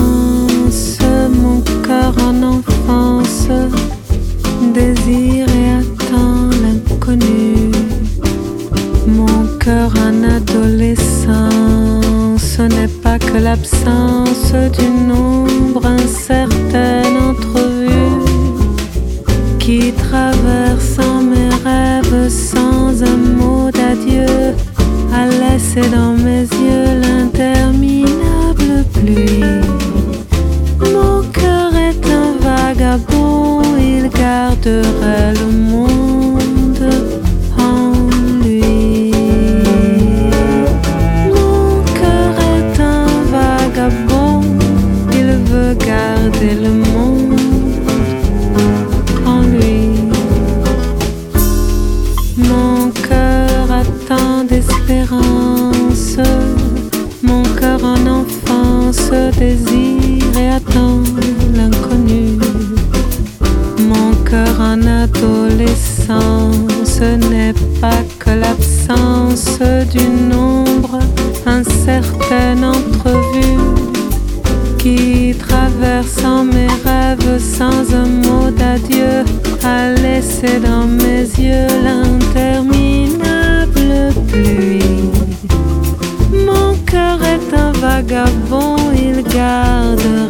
d'espérance, mon cœur en enfance désire et attend l'inconnu. Mon cœur en adolescence, ce n'est pas que l'absence d'une ombre incertaine entrevue qui traversant mes rêves sans un mot d'adieu a laissé dans mes yeux l'interminable pluie. Mon cœur est un vagabond, il garderait le monde en lui. Mon cœur est un vagabond, il veut garder le monde en lui. Mon cœur attend d'espérance, mon cœur en enfance désire et attend l'inconnu. Mon cœur en adolescence, ce n'est pas que l'absence d'une ombre incertaine entrevue qui traversant mes rêves sans un mot d'adieu a laissé dans mes yeux l'interminable pluie. Mon cœur est un vagabond, il garde